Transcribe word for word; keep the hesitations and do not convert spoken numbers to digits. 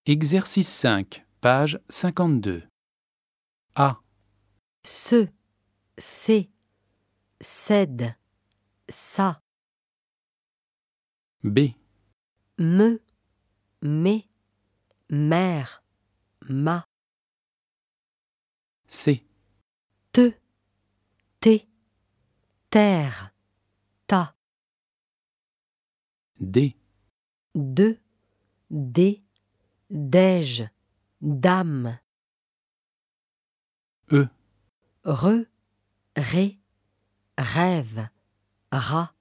Exercice cinq, page cinquante-deux. A. Ce, c'est, cède, ça. B. Me, mes, mère, ma. C. Te, tes, terre, ta. D. De, des, déj, dame. E. Re, ré, rêve, rat.